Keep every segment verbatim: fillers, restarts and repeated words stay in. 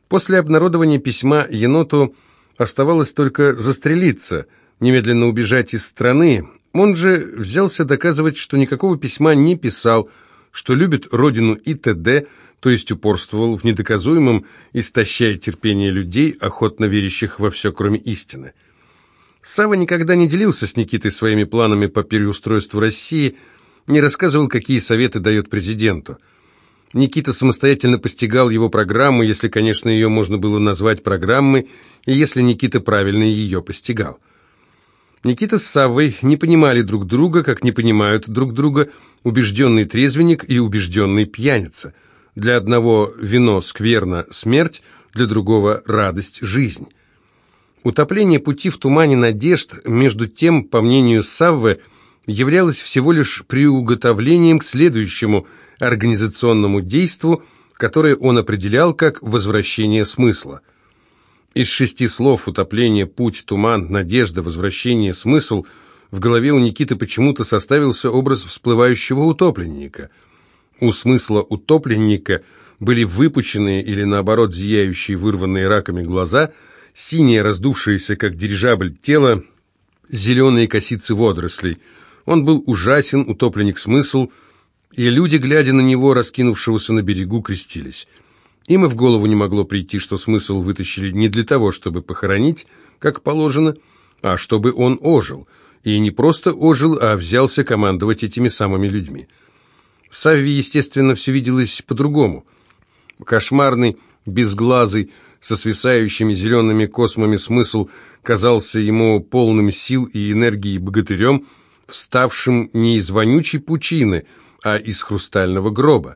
После обнародования письма еноту оставалось только застрелиться, немедленно убежать из страны. Он же взялся доказывать, что никакого письма не писал, что любит родину и т.д., то есть упорствовал в недоказуемом, истощая терпение людей, охотно верящих во все, кроме истины. Савва никогда не делился с Никитой своими планами по переустройству России, не рассказывал, какие советы дает президенту. Никита самостоятельно постигал его программу, если, конечно, ее можно было назвать программой, и если Никита правильно ее постигал. Никита с Саввой не понимали друг друга, как не понимают друг друга убежденный трезвенник и убежденный пьяница. Для одного вино скверно смерть, для другого радость жизнь. Утопление пути в тумане надежд, между тем, по мнению Саввы, являлось всего лишь приуготовлением к следующему организационному действу, которое он определял как возвращение смысла. Из шести слов «утопление», «путь», «туман», «надежда», «возвращение», «смысл» в голове у Никиты почему-то составился образ всплывающего утопленника. У смысла утопленника были выпученные или, наоборот, зияющие, вырванные раками глаза, синее, раздувшееся, как дирижабль, тело, зеленые косицы водорослей. Он был ужасен, утопленник-смысл, и люди, глядя на него, раскинувшегося на берегу, крестились. Им и в голову не могло прийти, что смысл вытащили не для того, чтобы похоронить, как положено, а чтобы он ожил. И не просто ожил, а взялся командовать этими самыми людьми. Савве, естественно, все виделось по-другому. Кошмарный, безглазый, со свисающими зелеными космами смысл казался ему полным сил и энергии богатырем, вставшим не из вонючей пучины, а из хрустального гроба.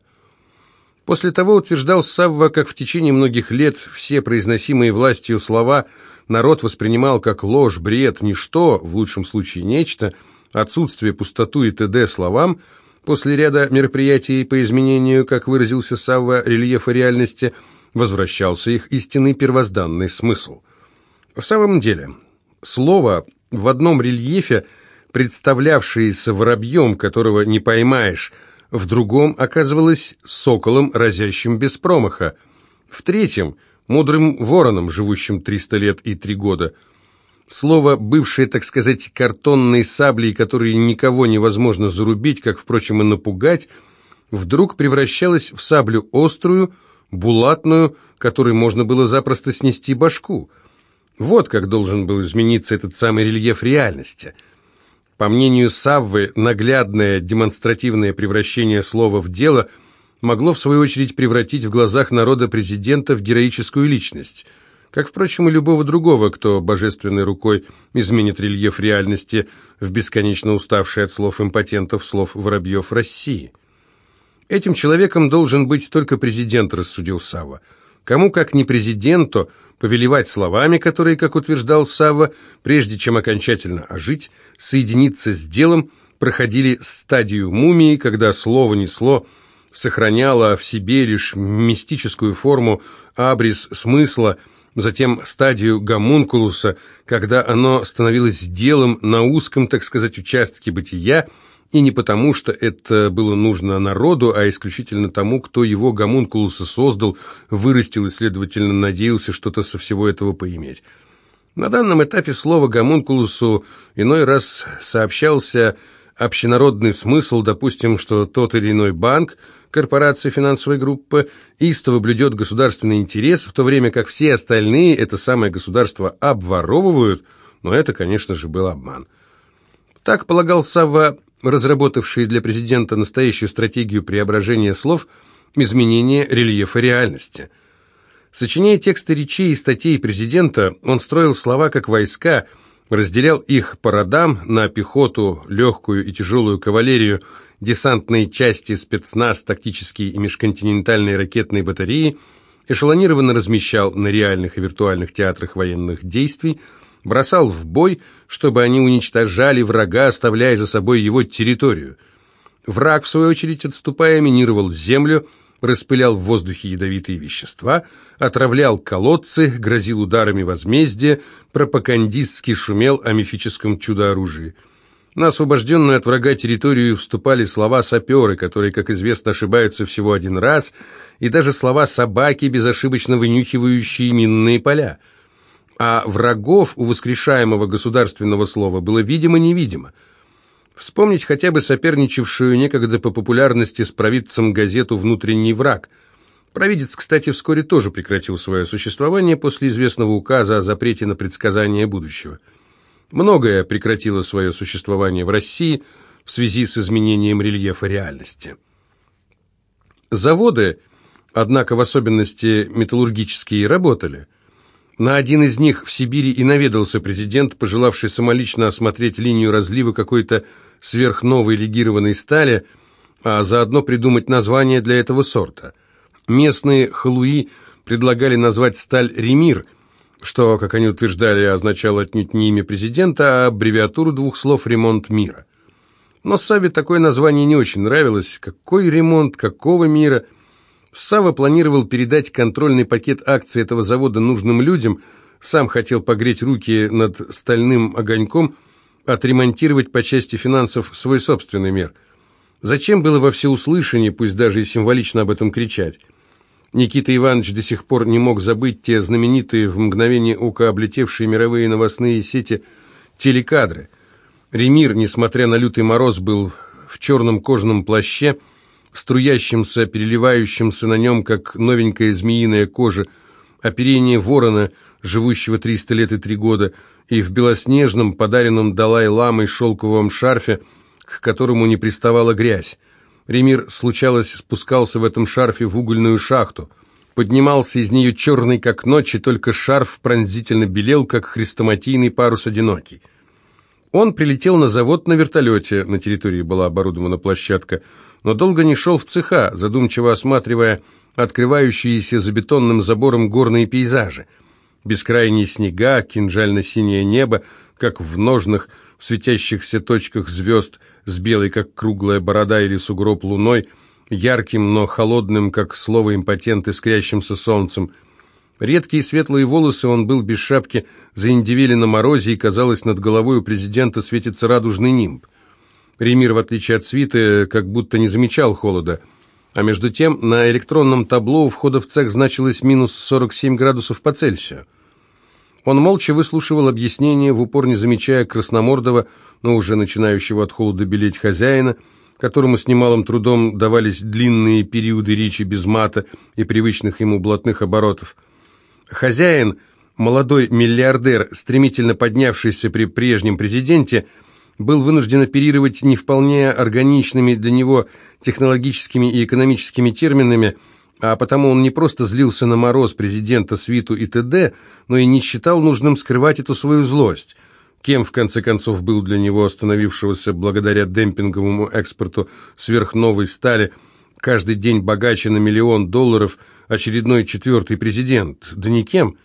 После того, утверждал Савва, как в течение многих лет все произносимые властью слова народ воспринимал как ложь, бред, ничто, в лучшем случае нечто, отсутствие, пустоту и т.д. словам, после ряда мероприятий по изменению, как выразился Савва, рельефа реальности, возвращался их истинный первозданный смысл. В самом деле, слово в одном рельефе, представлявшееся воробьем, которого не поймаешь, в другом оказывалось соколом, разящим без промаха, в третьем – мудрым вороном, живущим триста лет и три года. Слово, бывшее, так сказать, картонной саблей, которой никого невозможно зарубить, как, впрочем, и напугать, вдруг превращалось в саблю острую, булатную, которой можно было запросто снести башку. Вот как должен был измениться этот самый рельеф реальности. По мнению Саввы, наглядное демонстративное превращение слова в дело могло, в свою очередь, превратить в глазах народа президента в героическую личность, как, впрочем, и любого другого, кто божественной рукой изменит рельеф реальности в бесконечно уставшей от слов импотентов, слов воробьев России. Этим человеком должен быть только президент, рассудил Савва. Кому, как не президенту, повелевать словами, которые, как утверждал Савва, прежде чем окончательно ожить, соединиться с делом, проходили стадию мумии, когда слово несло, сохраняло в себе лишь мистическую форму, абрис смысла, затем стадию гомункулуса, когда оно становилось делом на узком, так сказать, участке бытия, и не потому, что это было нужно народу, а исключительно тому, кто его гомункулуса создал, вырастил и, следовательно, надеялся что-то со всего этого поиметь. На данном этапе слово гомункулусу иной раз сообщался общенародный смысл, допустим, что тот или иной банк, корпорация, финансовая группа, истово блюдет государственный интерес, в то время как все остальные это самое государство обворовывают, но это, конечно же, был обман. Так полагал Савва, разработавший для президента настоящую стратегию преображения слов, изменения рельефа реальности. Сочиняя тексты речей и статей президента, он строил слова как войска, разделял их по родам на пехоту, легкую и тяжелую кавалерию, десантные части, спецназ, тактические и межконтинентальные ракетные батареи, эшелонированно размещал на реальных и виртуальных театрах военных действий, бросал в бой, чтобы они уничтожали врага, оставляя за собой его территорию. Враг, в свою очередь, отступая, минировал землю, распылял в воздухе ядовитые вещества, отравлял колодцы, грозил ударами возмездия, пропагандистски шумел о мифическом чудо-оружии. На освобожденную от врага территорию вступали слова саперы, которые, как известно, ошибаются всего один раз, и даже слова собаки, безошибочно вынюхивающие минные поля. А врагов у воскрешаемого государственного слова было видимо-невидимо. Вспомнить хотя бы соперничавшую некогда по популярности с провидцем газету «Внутренний враг». Провидец, кстати, вскоре тоже прекратил свое существование после известного указа о запрете на предсказание будущего. Многое прекратило свое существование в России в связи с изменением рельефа реальности. Заводы, однако в особенности металлургические, работали. На один из них в Сибири и наведался президент, пожелавший самолично осмотреть линию разлива какой-то сверхновой легированной стали, а заодно придумать название для этого сорта. Местные халуи предлагали назвать сталь «Ремир», что, как они утверждали, означало отнюдь не имя президента, а аббревиатуру двух слов «Ремонт мира». Но Савве такое название не очень нравилось. Какой ремонт, какого мира? Савва планировал передать контрольный пакет акций этого завода нужным людям, сам хотел погреть руки над стальным огоньком, отремонтировать по части финансов свой собственный мир. Зачем было во всеуслышание, пусть даже и символично об этом кричать? Никита Иванович до сих пор не мог забыть те знаменитые в мгновение ока облетевшие мировые новостные сети телекадры. Ремир, несмотря на лютый мороз, был в черном кожаном плаще, струящимся, переливающимся на нем, как новенькая змеиная кожа, оперение ворона, живущего триста лет и три года, и в белоснежном, подаренном Далай-ламой шелковом шарфе, к которому не приставала грязь. Ремир, случалось, спускался в этом шарфе в угольную шахту. Поднимался из нее черный, как ночь, и только шарф пронзительно белел, как хрестоматийный парус одинокий. Он прилетел на завод на вертолете, на территории была оборудована площадка, но долго не шел в цеха, задумчиво осматривая открывающиеся за бетонным забором горные пейзажи. Бескрайние снега, кинжально-синее небо, как в ножнах, в светящихся точках звезд, с белой, как круглая борода или сугроб луной, ярким, но холодным, как слово импотент, искрящимся солнцем. Редкие светлые волосы, он был без шапки, заиндивели на морозе, и, казалось, над головой у президента светится радужный нимб. Ремир, в отличие от свиты, как будто не замечал холода. А между тем на электронном табло у входа в цех значилось минус сорок семь градусов по Цельсию. Он молча выслушивал объяснения, в упор не замечая красномордого, но уже начинающего от холода белеть хозяина, которому с немалым трудом давались длинные периоды речи без мата и привычных ему блатных оборотов. Хозяин, молодой миллиардер, стремительно поднявшийся при прежнем президенте, был вынужден оперировать не вполне органичными для него технологическими и экономическими терминами, а потому он не просто злился на мороз, президента, свиту и т.д., но и не считал нужным скрывать эту свою злость. Кем, в конце концов, был для него остановившегося благодаря демпинговому экспорту сверхновой стали каждый день богаче на миллион долларов очередной четвертый президент? Да никем.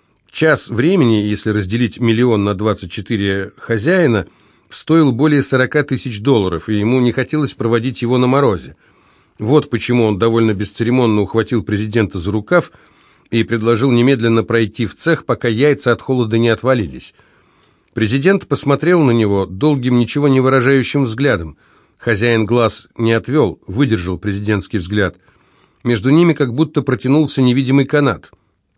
Час времени, если разделить миллион на двадцать четыре хозяина, стоил более сорока тысяч долларов, и ему не хотелось проводить его на морозе. Вот почему он довольно бесцеремонно ухватил президента за рукав и предложил немедленно пройти в цех, пока яйца от холода не отвалились. Президент посмотрел на него долгим, ничего не выражающим взглядом. Хозяин глаз не отвел, выдержал президентский взгляд. Между ними как будто протянулся невидимый канат.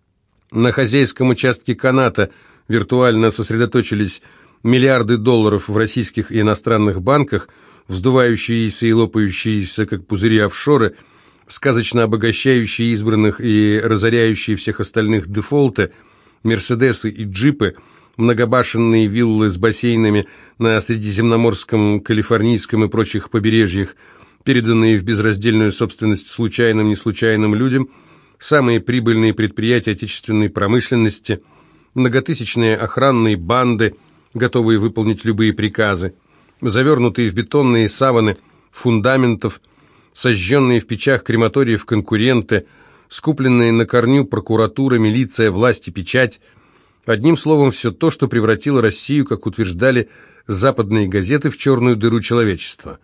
На хозяйском участке каната виртуально сосредоточились миллиарды долларов в российских и иностранных банках, вздувающиеся и лопающиеся, как пузыри офшоры, сказочно обогащающие избранных и разоряющие всех остальных дефолты, мерседесы и джипы, многобашенные виллы с бассейнами на Средиземноморском, Калифорнийском и прочих побережьях, переданные в безраздельную собственность случайным, неслучайным людям, самые прибыльные предприятия отечественной промышленности, многотысячные охранные банды, готовые выполнить любые приказы, завернутые в бетонные саваны фундаментов, сожженные в печах крематориев конкуренты, скупленные на корню прокуратура, милиция, власть и печать. Одним словом, все то, что превратило Россию, как утверждали западные газеты, в черную дыру человечества.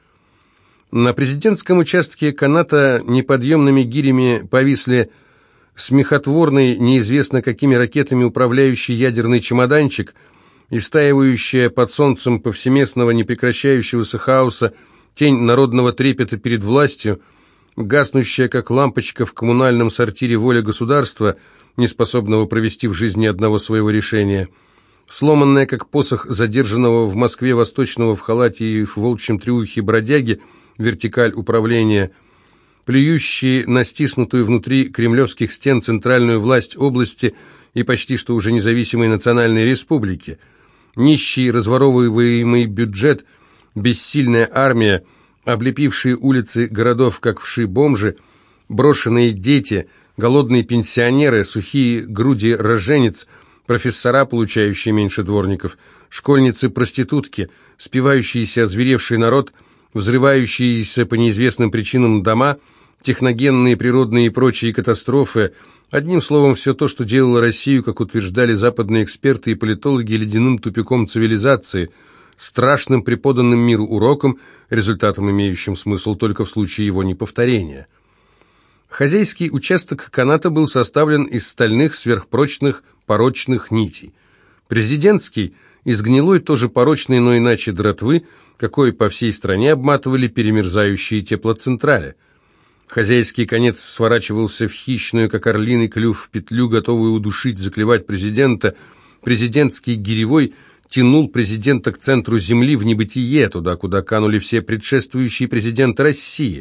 На президентском участке каната неподъемными гирями повисли смехотворный, неизвестно какими ракетами управляющий ядерный чемоданчик, истаивающая под солнцем повсеместного непрекращающегося хаоса тень народного трепета перед властью, гаснущая, как лампочка в коммунальном сортире, воля государства, не способного провести в жизни одного своего решения, сломанная, как посох задержанного в Москве восточного в халате и в волчьем трюхе бродяги, вертикаль управления, плюющие на стиснутую внутри кремлевских стен центральную власть области и почти что уже независимой национальной республики, нищий разворовываемый бюджет, бессильная армия, облепившие улицы городов, как вши-бомжи, брошенные дети, голодные пенсионеры, сухие груди роженец, профессора, получающие меньше дворников, школьницы-проститутки, спивающийся озверевший народ, взрывающиеся по неизвестным причинам дома, техногенные, природные и прочие катастрофы, одним словом, все то, что делало Россию, как утверждали западные эксперты и политологи, ледяным тупиком цивилизации, страшным преподанным миру уроком, результатом, имеющим смысл только в случае его неповторения. Хозяйский участок каната был составлен из стальных сверхпрочных порочных нитей. Президентский – из гнилой, тоже порочной, но иначе дротвы, какой по всей стране обматывали перемерзающие теплоцентрали. Хозяйский конец сворачивался в хищную, как орлиный клюв, в петлю, готовую удушить, заклевать президента. Президентский гиревой тянул президента к центру земли, в небытие, туда, куда канули все предшествующие президенты России.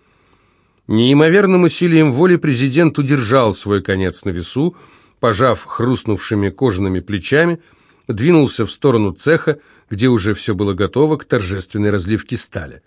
Неимоверным усилием воли президент удержал свой конец на весу, пожав хрустнувшими кожаными плечами, двинулся в сторону цеха, где уже все было готово к торжественной разливке стали.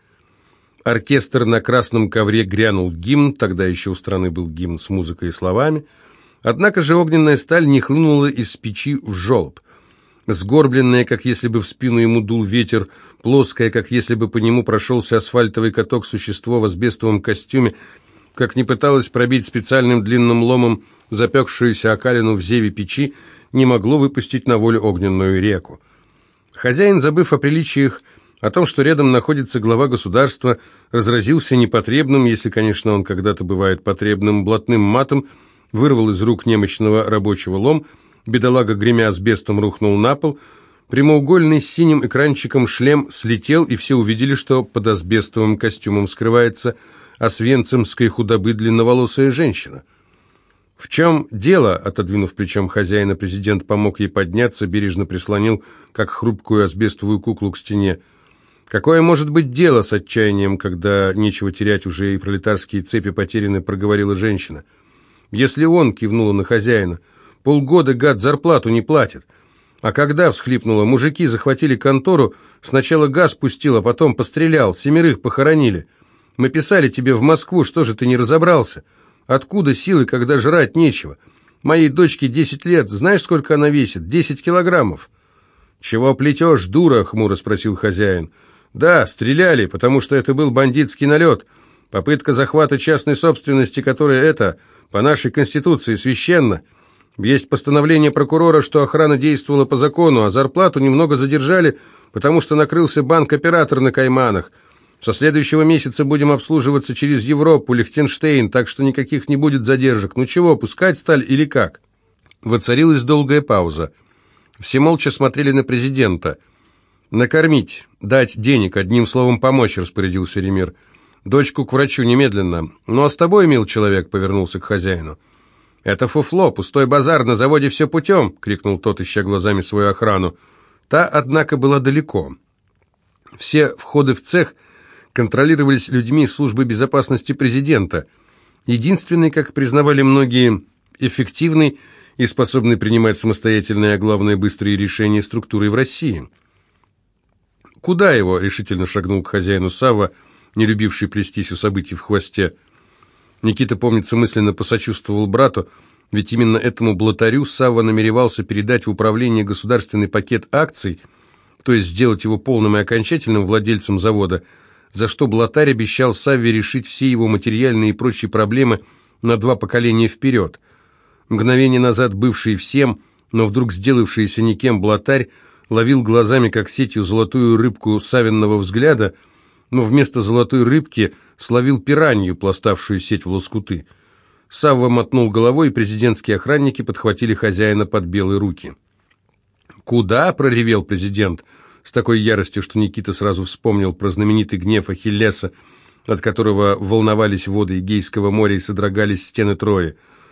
Оркестр на красном ковре грянул гимн, тогда еще у страны был гимн с музыкой и словами, однако же огненная сталь не хлынула из печи в желоб. Сгорбленная, как если бы в спину ему дул ветер, плоская, как если бы по нему прошелся асфальтовый каток, существо в асбестовом костюме, как не пыталось пробить специальным длинным ломом запекшуюся окалину в зеве печи, не могло выпустить на волю огненную реку. Хозяин, забыв о приличиях, о том, что рядом находится глава государства, разразился непотребным, если, конечно, он когда-то бывает потребным, блатным матом, вырвал из рук немощного рабочего лом, бедолага, гремя асбестом, рухнул на пол, прямоугольный с синим экранчиком шлем слетел, и все увидели, что под асбестовым костюмом скрывается освенцимской худобы длинноволосая женщина. «В чем дело?» — отодвинув плечом хозяина, президент помог ей подняться, бережно прислонил, как хрупкую асбестовую куклу к стене. «Какое может быть дело?» — с отчаянием, когда нечего терять, уже и пролетарские цепи потеряны, проговорила женщина. «Если он», — кивнула на хозяина, — «полгода, гад, зарплату не платит». «А когда?» — всхлипнула. «Мужики захватили контору, сначала газ пустил, а потом пострелял, семерых похоронили. Мы писали тебе в Москву, что же ты не разобрался? Откуда силы, когда жрать нечего? Моей дочке десять лет, знаешь, сколько она весит? Десять килограммов». «Чего плетешь, дура?» — хмуро спросил хозяин. «Да, стреляли, потому что это был бандитский налет. Попытка захвата частной собственности, которая это, по нашей конституции, священна. Есть постановление прокурора, что охрана действовала по закону, а зарплату немного задержали, потому что накрылся банк-оператор на Кайманах. Со следующего месяца будем обслуживаться через Европу, Лихтенштейн, так что никаких не будет задержек. Ну чего, пускать сталь или как?» Воцарилась долгая пауза. Все молча смотрели на президента. «Накормить, дать денег, одним словом помочь», — распорядился Ремир. «Дочку к врачу немедленно. Ну а с тобой, мил человек», — повернулся к хозяину. «Это фуфло, пустой базар, на заводе все путем», — крикнул тот, ища глазами свою охрану. Та, однако, была далеко. Все входы в цех контролировались людьми службы безопасности президента. Единственный, как признавали многие, эффективный и способный принимать самостоятельные, а главное, быстрые решения структурой в России. «Куда его?» — решительно шагнул к хозяину Савва, не любивший плестись у событий в хвосте. Никита, помнится, мысленно посочувствовал брату, ведь именно этому блатарю Савва намеревался передать в управление государственный пакет акций, то есть сделать его полным и окончательным владельцем завода, за что блатарь обещал Савве решить все его материальные и прочие проблемы на два поколения вперед. Мгновение назад бывший всем, но вдруг сделавшийся никем блатарь ловил глазами, как сетью, золотую рыбку Савиного взгляда, но вместо золотой рыбки словил пиранью, пластавшую сеть в лоскуты. Савва мотнул головой, и президентские охранники подхватили хозяина под белые руки. «Куда?» – проревел президент с такой яростью, что Никита сразу вспомнил про знаменитый гнев Ахиллеса, от которого волновались воды Эгейского моря и содрогались стены Трои.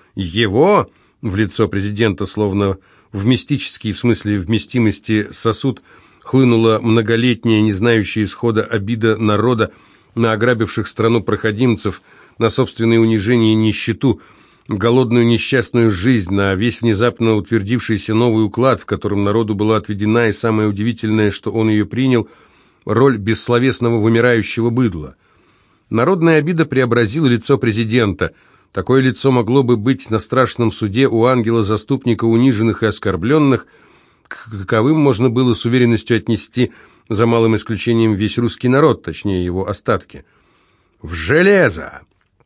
«Его?» – в лицо президента, словно в мистический, в смысле вместимости, сосуд хлынула многолетняя, не знающая исхода обида народа на ограбивших страну проходимцев, на собственные унижения и нищету, голодную несчастную жизнь, на весь внезапно утвердившийся новый уклад, в котором народу была отведена, и самое удивительное, что он ее принял, роль бессловесного вымирающего быдла. Народная обида преобразила лицо президента. Такое лицо могло бы быть на страшном суде у ангела-заступника униженных и оскорбленных, к каковым можно было с уверенностью отнести, за малым исключением, весь русский народ, точнее его остатки. «В железо!»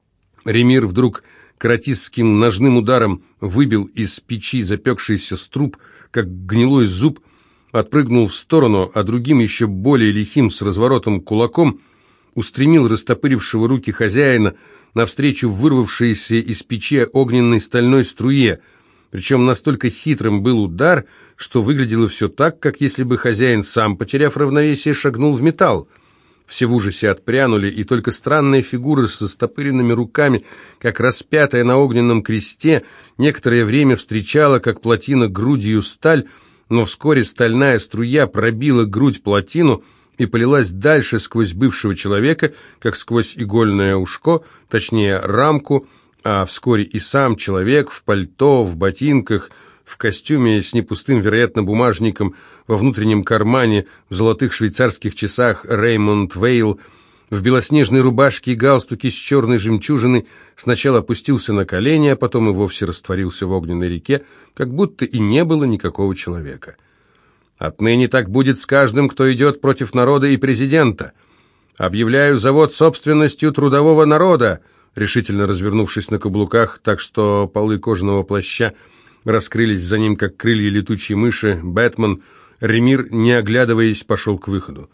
Ремир вдруг каратистским ножным ударом выбил из печи запекшийся струп, как гнилой зуб, отпрыгнул в сторону, а другим, еще более лихим, с разворотом кулаком, устремил растопырившего руки хозяина навстречу вырвавшейся из печи огненной стальной струе. Причем настолько хитрым был удар, что выглядело все так, как если бы хозяин сам, потеряв равновесие, шагнул в металл. Все в ужасе отпрянули, и только странная фигура со стопыренными руками, как распятая на огненном кресте, некоторое время встречала, как плотина, грудью сталь, но вскоре стальная струя пробила грудь плотину и полилась дальше сквозь бывшего человека, как сквозь игольное ушко, точнее рамку, а вскоре и сам человек в пальто, в ботинках, в костюме с непустым, вероятно, бумажником, во внутреннем кармане, в золотых швейцарских часах Реймонд Вейл, в белоснежной рубашке и галстуке с черной жемчужиной, сначала опустился на колени, а потом и вовсе растворился в огненной реке, как будто и не было никакого человека. «Отныне так будет с каждым, кто идет против народа и президента. Объявляю завод собственностью трудового народа», решительно развернувшись на каблуках, так что полы кожаного плаща раскрылись за ним, как крылья летучей мыши, Бэтмен, Ремир, не оглядываясь, пошел к выходу.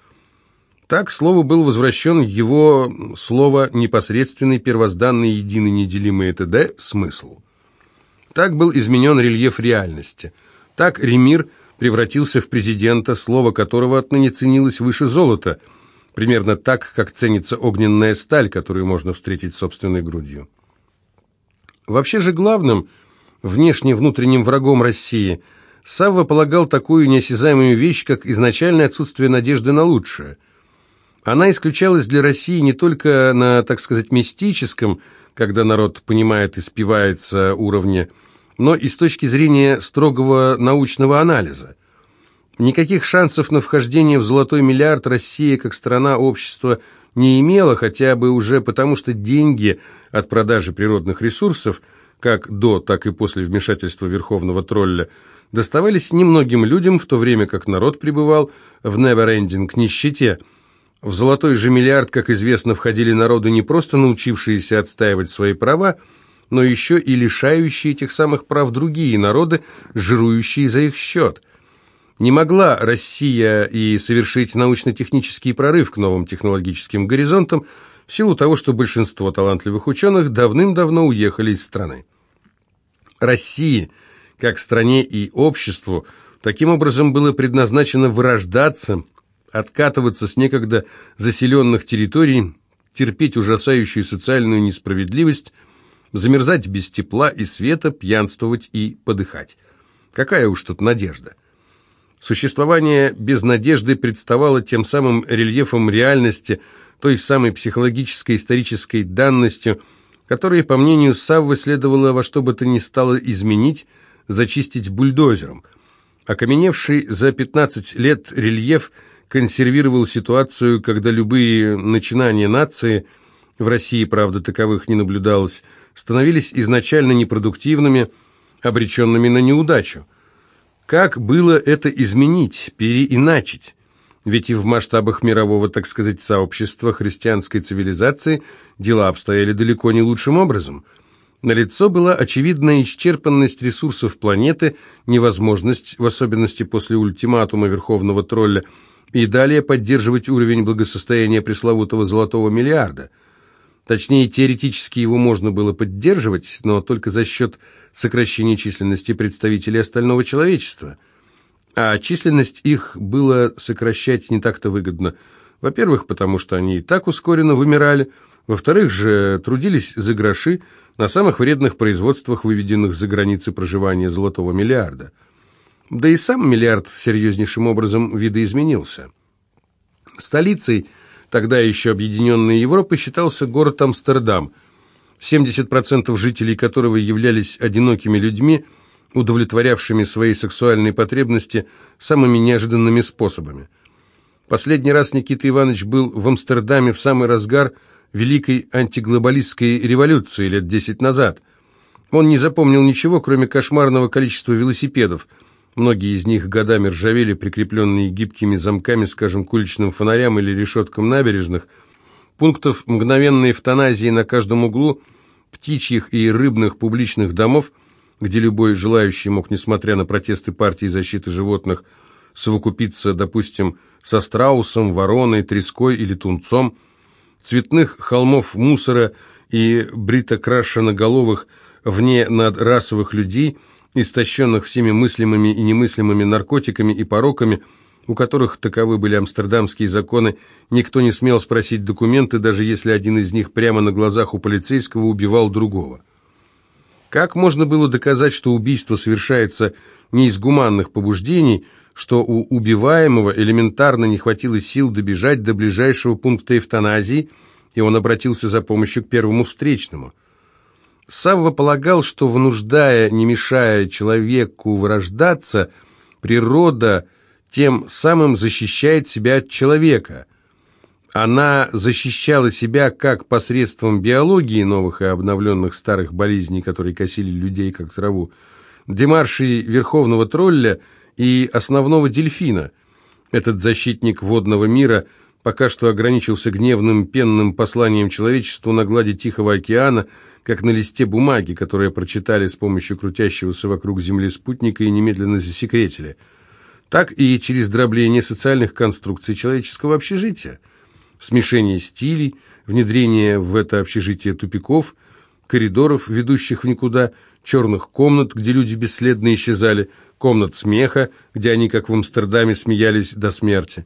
Так слову был возвращен его слово непосредственный, первозданный, единый, неделимый т.д. смысл. Так был изменен рельеф реальности. Так Ремир превратился в президента, слово которого отныне ценилось выше золота, примерно так, как ценится огненная сталь, которую можно встретить собственной грудью. Вообще же главным, внешне-внутренним врагом России, Савва полагал такую неосязаемую вещь, как изначальное отсутствие надежды на лучшее. Она исключалась для России не только на, так сказать, мистическом, когда народ понимает и спивается уровне, но и с точки зрения строгого научного анализа. Никаких шансов на вхождение в золотой миллиард Россия, как страна общества, не имела, хотя бы уже потому, что деньги от продажи природных ресурсов, как до, так и после вмешательства верховного тролля, доставались немногим людям, в то время как народ пребывал в never-ending нищете. В золотой же миллиард, как известно, входили народы, не просто научившиеся отстаивать свои права, но еще и лишающие этих самых прав другие народы, жирующие за их счет. Не могла Россия и совершить научно-технический прорыв к новым технологическим горизонтам в силу того, что большинство талантливых ученых давным-давно уехали из страны. России, как стране и обществу, таким образом было предназначено вырождаться, откатываться с некогда заселенных территорий, терпеть ужасающую социальную несправедливость, замерзать без тепла и света, пьянствовать и подыхать. Какая уж тут надежда? Существование без надежды представало тем самым рельефом реальности, той самой психологической исторической данностью, которые, по мнению Саввы, следовало во что бы то ни стало изменить, зачистить бульдозером. Окаменевший за пятнадцать лет рельеф консервировал ситуацию, когда любые начинания нации, в России, правда, таковых не наблюдалось, становились изначально непродуктивными, обреченными на неудачу. Как было это изменить, переиначить? Ведь и в масштабах мирового, так сказать, сообщества христианской цивилизации дела обстояли далеко не лучшим образом. Налицо была очевидная исчерпанность ресурсов планеты, невозможность, в особенности после ультиматума Верховного Тролля, и далее поддерживать уровень благосостояния пресловутого золотого миллиарда. Точнее, теоретически его можно было поддерживать, но только за счет сокращения численности представителей остального человечества. а численность их было сокращать не так-то выгодно. Во-первых, потому что они и так ускоренно вымирали, во-вторых же, трудились за гроши на самых вредных производствах, выведенных за границы проживания золотого миллиарда. Да и сам миллиард серьезнейшим образом видоизменился. Столицей тогда еще объединенной Европы считался город Амстердам, семьдесят процентов жителей которого являлись одинокими людьми, удовлетворявшими свои сексуальные потребности самыми неожиданными способами. Последний раз Никита Иванович был в Амстердаме в самый разгар Великой антиглобалистской революции лет десять назад. Он не запомнил ничего, кроме кошмарного количества велосипедов. Многие из них годами ржавели, прикрепленные гибкими замками, скажем, к уличным фонарям или решеткам набережных, пунктов мгновенной эвтаназии на каждом углу, птичьих и рыбных публичных домов, где любой желающий мог, несмотря на протесты партии защиты животных, совокупиться, допустим, со страусом, вороной, треской или тунцом, цветных холмов мусора и бритокрашеноголовых вне надрасовых людей, истощенных всеми мыслимыми и немыслимыми наркотиками и пороками, у которых таковы были амстердамские законы, никто не смел спросить документы, даже если один из них прямо на глазах у полицейского убивал другого. Как можно было доказать, что убийство совершается не из гуманных побуждений, что у убиваемого элементарно не хватило сил добежать до ближайшего пункта эвтаназии, и он обратился за помощью к первому встречному? Савва полагал, что, вынуждая, не мешая человеку вырождаться, природа тем самым защищает себя от человека. Она защищала себя как посредством биологии новых и обновленных старых болезней, которые косили людей как траву, демаршей верховного тролля и основного дельфина. Этот защитник водного мира пока что ограничился гневным пенным посланием человечеству на глади Тихого океана, как на листе бумаги, которое прочитали с помощью крутящегося вокруг Земли спутника и немедленно засекретили. Так и через дробление социальных конструкций человеческого общежития. Смешение стилей, внедрение в это общежитие тупиков, коридоров, ведущих в никуда, черных комнат, где люди бесследно исчезали, комнат смеха, где они, как в Амстердаме, смеялись до смерти.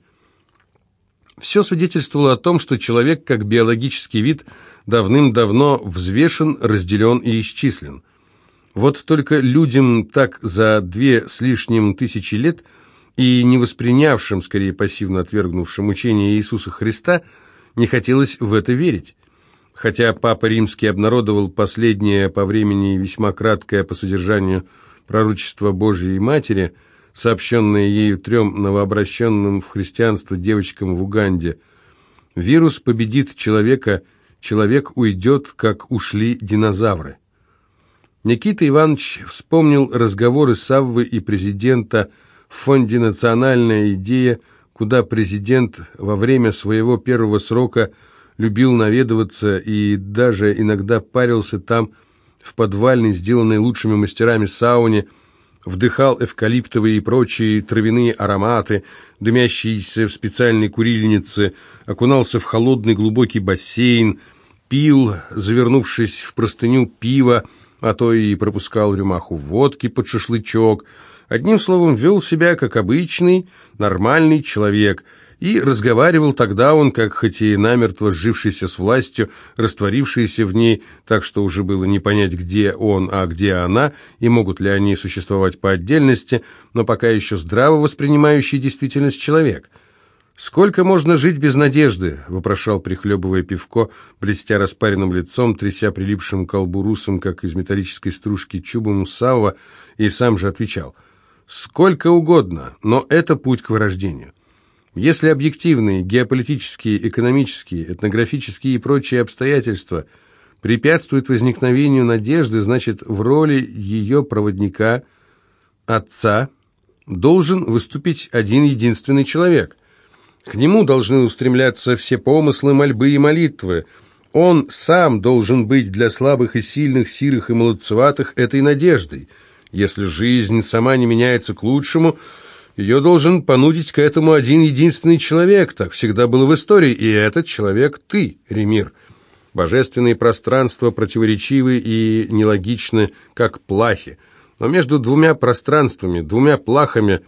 Все свидетельствовало о том, что человек, как биологический вид, давным-давно взвешен, разделен и исчислен. Вот только людям так за две с лишним тысячи лет и не воспринявшим, скорее пассивно отвергнувшим учение Иисуса Христа, не хотелось в это верить. Хотя Папа Римский обнародовал последнее по времени и весьма краткое по содержанию пророчество Божией Матери, сообщенное ею трем новообращенным в христианство девочкам в Уганде: «Вирус победит человека, человек уйдет, как ушли динозавры». Никита Иванович вспомнил разговоры Саввы и президента в фонде «Национальная идея», куда президент во время своего первого срока любил наведываться и даже иногда парился там, в подвальной, сделанной лучшими мастерами сауне, вдыхал эвкалиптовые и прочие травяные ароматы, дымящиеся в специальной курильнице, окунался в холодный глубокий бассейн, пил, завернувшись в простыню, пива, а то и пропускал рюмаху водки под шашлычок. Одним словом, вел себя как обычный, нормальный человек, и разговаривал тогда он, как хоть и намертво сжившийся с властью, растворившийся в ней, так что уже было не понять, где он, а где она, и могут ли они существовать по отдельности, но пока еще здраво воспринимающий действительность человек. «Сколько можно жить без надежды?» — вопрошал, прихлебывая пивко, блестя распаренным лицом, тряся прилипшим к колбу русом, как из металлической стружки, чубом Савва, и сам же отвечал: «Сколько угодно, но это путь к вырождению». Если объективные, геополитические, экономические, этнографические и прочие обстоятельства препятствуют возникновению надежды, значит, в роли ее проводника, отца, должен выступить один единственный человек. К нему должны устремляться все помыслы, мольбы и молитвы. Он сам должен быть для слабых и сильных, сирых и молодцеватых этой надеждой. Если жизнь сама не меняется к лучшему, ее должен понудить к этому один единственный человек. Так всегда было в истории, и этот человек ты, Ремир. Божественные пространства противоречивы и нелогичны, как плахи. Но между двумя пространствами, двумя плахами,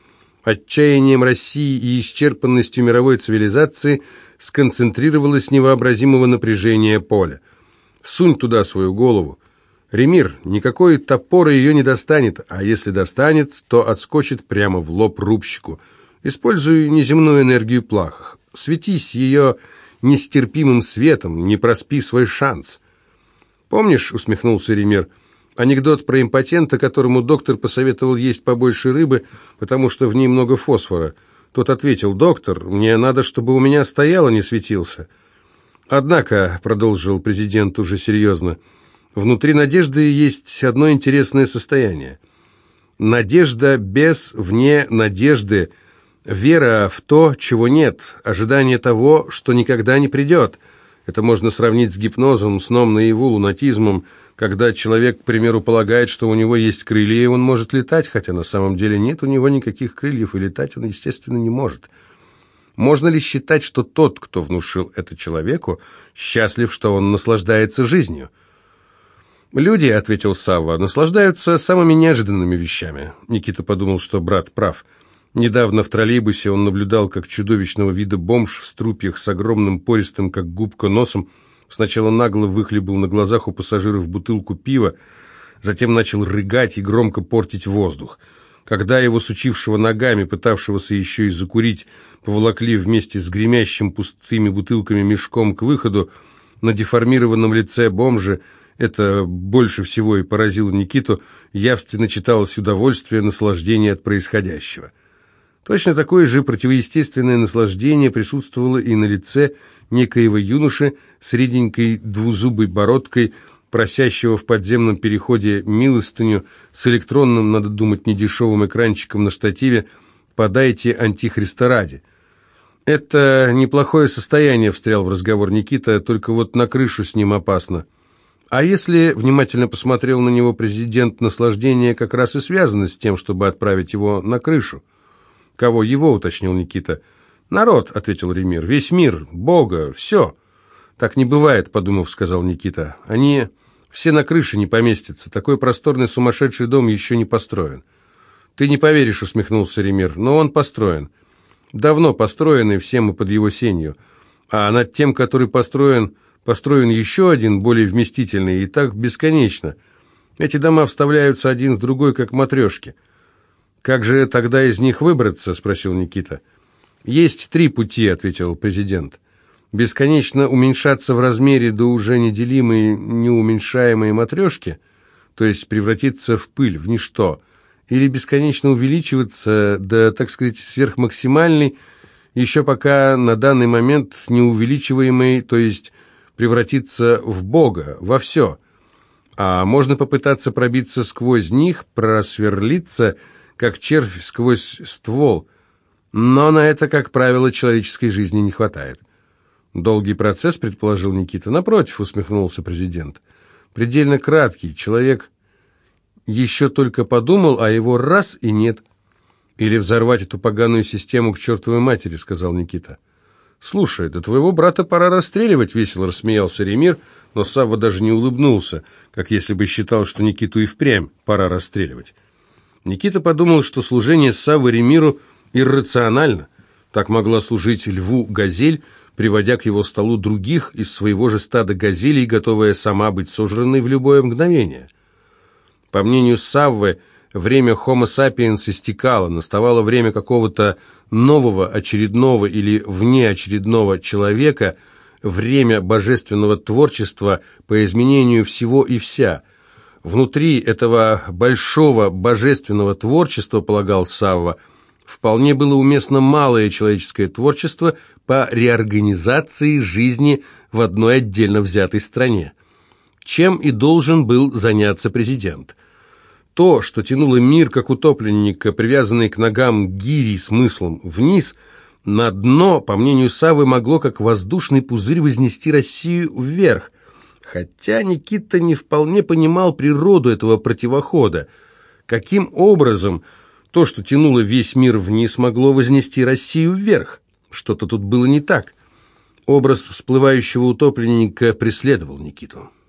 Отчаянием России и исчерпанностью мировой цивилизации сконцентрировалось невообразимого напряжения поля. Сунь туда свою голову. Ремир, никакой топор ее не достанет, а если достанет, то отскочит прямо в лоб рубщику. Используй неземную энергию плах. Светись ее нестерпимым светом, не проспи свой шанс. «Помнишь, — усмехнулся Ремир, — анекдот про импотента, которому доктор посоветовал есть побольше рыбы, потому что в ней много фосфора? Тот ответил: доктор, мне надо, чтобы у меня стоял, а не светился». «Однако, — продолжил президент уже серьезно, — внутри надежды есть одно интересное состояние. Надежда без вне надежды, вера в то, чего нет, ожидание того, что никогда не придет. Это можно сравнить с гипнозом, сном наяву, лунатизмом, когда человек, к примеру, полагает, что у него есть крылья, и он может летать, хотя на самом деле нет у него никаких крыльев, и летать он, естественно, не может. Можно ли считать, что тот, кто внушил это человеку, счастлив, что он наслаждается жизнью? «Люди, — ответил Савва, — наслаждаются самыми неожиданными вещами». Никита подумал, что брат прав. Недавно в троллейбусе он наблюдал, как чудовищного вида бомж в струпьях с огромным пористым, как губка, носом сначала нагло выхлебал на глазах у пассажиров бутылку пива, затем начал рыгать и громко портить воздух. Когда его, сучившего ногами, пытавшегося еще и закурить, поволокли вместе с гремящим пустыми бутылками мешком к выходу, на деформированном лице бомжа, это больше всего и поразило Никиту, явственно читалось удовольствие, наслаждение от происходящего. Точно такое же противоестественное наслаждение присутствовало и на лице некоего юноши с реденькой двузубой бородкой, просящего в подземном переходе милостыню с электронным, надо думать, недешевым экранчиком на штативе «Подайте антихриста ради». «Это неплохое состояние», — встрял в разговор Никита, — «только вот на крышу с ним опасно». А если, — внимательно посмотрел на него президент, — наслаждение как раз и связано с тем, чтобы отправить его на крышу? «Кого его?» — уточнил Никита. «Народ», — ответил Ремир, — «весь мир, Бога, все». «Так не бывает», — подумав, сказал Никита. «Они все на крыше не поместятся. Такой просторный сумасшедший дом еще не построен». «Ты не поверишь», — усмехнулся Ремир, — «но он построен. Давно построен, и все мы под его сенью. А над тем, который построен, построен еще один, более вместительный, и так бесконечно. Эти дома вставляются один в другой, как матрешки». «Как же тогда из них выбраться?» — спросил Никита. «Есть три пути», — ответил президент. «Бесконечно уменьшаться в размере до уже неделимой, неуменьшаемой матрешки, то есть превратиться в пыль, в ничто, или бесконечно увеличиваться до, так сказать, сверхмаксимальной, еще пока на данный момент неувеличиваемой, то есть превратиться в Бога, во все. А можно попытаться пробиться сквозь них, просверлиться, как червь сквозь ствол, но на это, как правило, человеческой жизни не хватает». «Долгий процесс», — предположил Никита. «Напротив», — усмехнулся президент. «Предельно краткий. Человек еще только подумал, а его раз и нет». «Или взорвать эту поганую систему к чертовой матери», — сказал Никита. «Слушай, да твоего брата пора расстреливать», — весело рассмеялся Ремир, но Савва даже не улыбнулся, как если бы считал, что Никиту и впрямь пора расстреливать. Никита подумал, что служение Саввы Ремиру иррационально. Так могла служить льву газель, приводя к его столу других из своего же стада газелей, готовая сама быть сожранной в любое мгновение. По мнению Саввы, время Homo sapiens истекало, наставало время какого-то нового, очередного или внеочередного человека, время божественного творчества по изменению всего и вся. Внутри этого большого божественного творчества, полагал Савва, вполне было уместно малое человеческое творчество по реорганизации жизни в одной отдельно взятой стране. Чем и должен был заняться президент. То, что тянуло мир, как утопленника, привязанный к ногам гири смыслом вниз, на дно, по мнению Саввы, могло, как воздушный пузырь, вознести Россию вверх. Хотя Никита не вполне понимал природу этого противохода. Каким образом то, что тянуло весь мир вниз, могло вознести Россию вверх? Что-то тут было не так. Образ всплывающего утопленника преследовал Никиту.